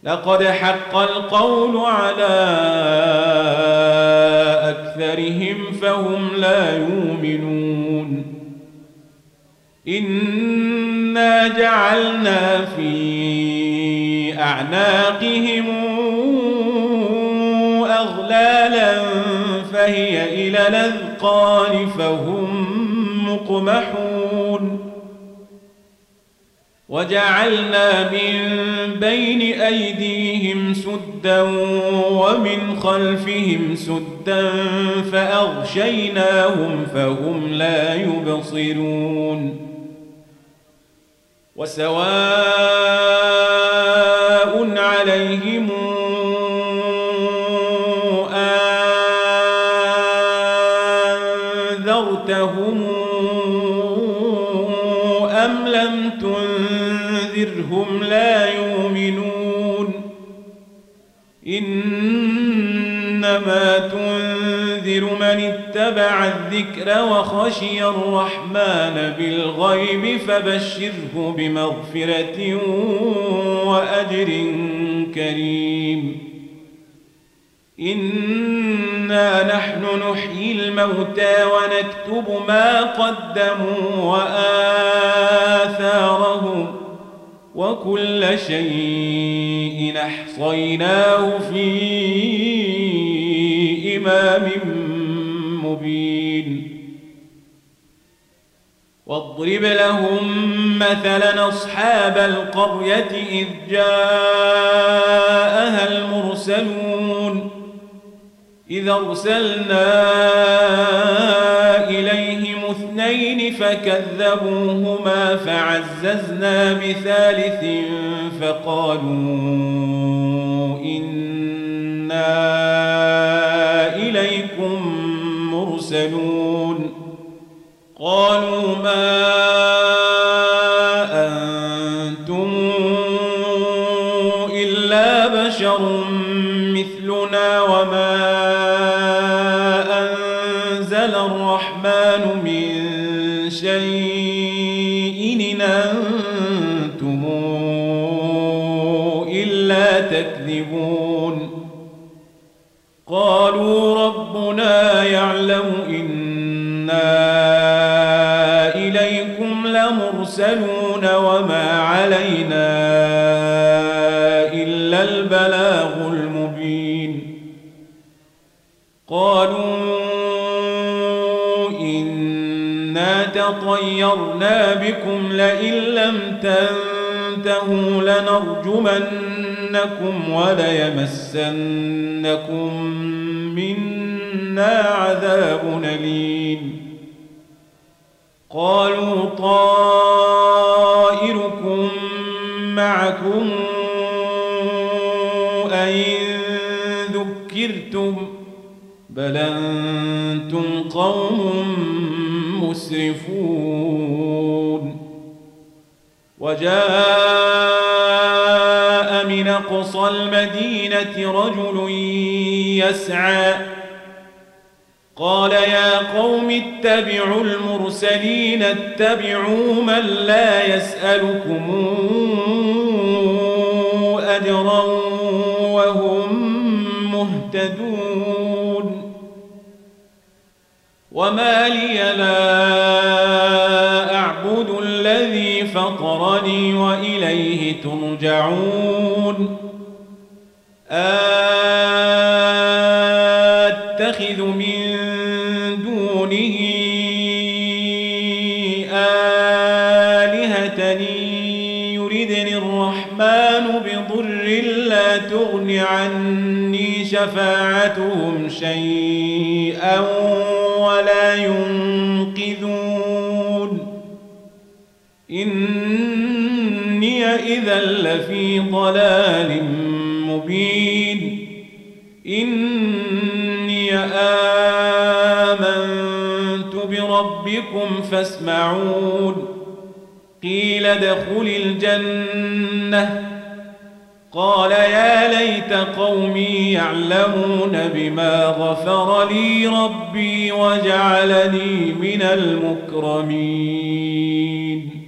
لقد حق القول على أكثرهم فهم لا يؤمنون إنا جعلنا في أعناقهم أغلالا فهي إلى الأذقان فهم مقمحون وجعلنا من بين أيديهم سدا ومن خلفهم سدا فأغشيناهم فهم لا يبصرون وسواء عليهم أنذرتهم أم لم تنذرهم لا يؤمنون إنما تنذر من اتبع الذكر وخشي الرحمن بالغيب فبشره بمغفرة وأجر كريم إنا نحن نحيي الموتى ونكتب ما قدموا وآثارهم وكل شيء أحصيناه في إمام مبين واضرب لهم مثلا أصحاب القرية إذ جاءها المرسلون إذ أرسلنا إليهم اثنين فكذبوهما فعززنا بثالث فقالوا إنا إليكم مرسلون قالوا ما أنتم إلا بشر مثلنا وما أنزل الرحمن من شيء إن أنتم إلا تكذبون قالوا ربنا يعلم إنا إليكم لمرسلون وما علينا إلا البلاغ المبين قالوا إنا تطيرنا بكم لئن لم تنتهوا لنرجمنكم وليمسنكم منا عذاب أليم قالوا طائركم معكم أئن ذكرتم بل أنتم قوم مسرفون وجاء من أقصى المدينة رجل يسعى قال يا قوم اتبعوا المرسلين اتبعوا من لا يسألكم أجرا وهم مهتدون وما لي لا أعبد الذي فطرني وإليه ترجعون أتخذ من دونه آلهة يردني الرحمن بضر لا تغن عني شفاعتهم شيئا ولا ينقذون إني إذا لفي ضلال مبين إني آمنت بربكم فاسمعون قيل ادخل الجنة قال يا ليت قومي يعلمون بما غفر لي ربي وجعلني من المكرمين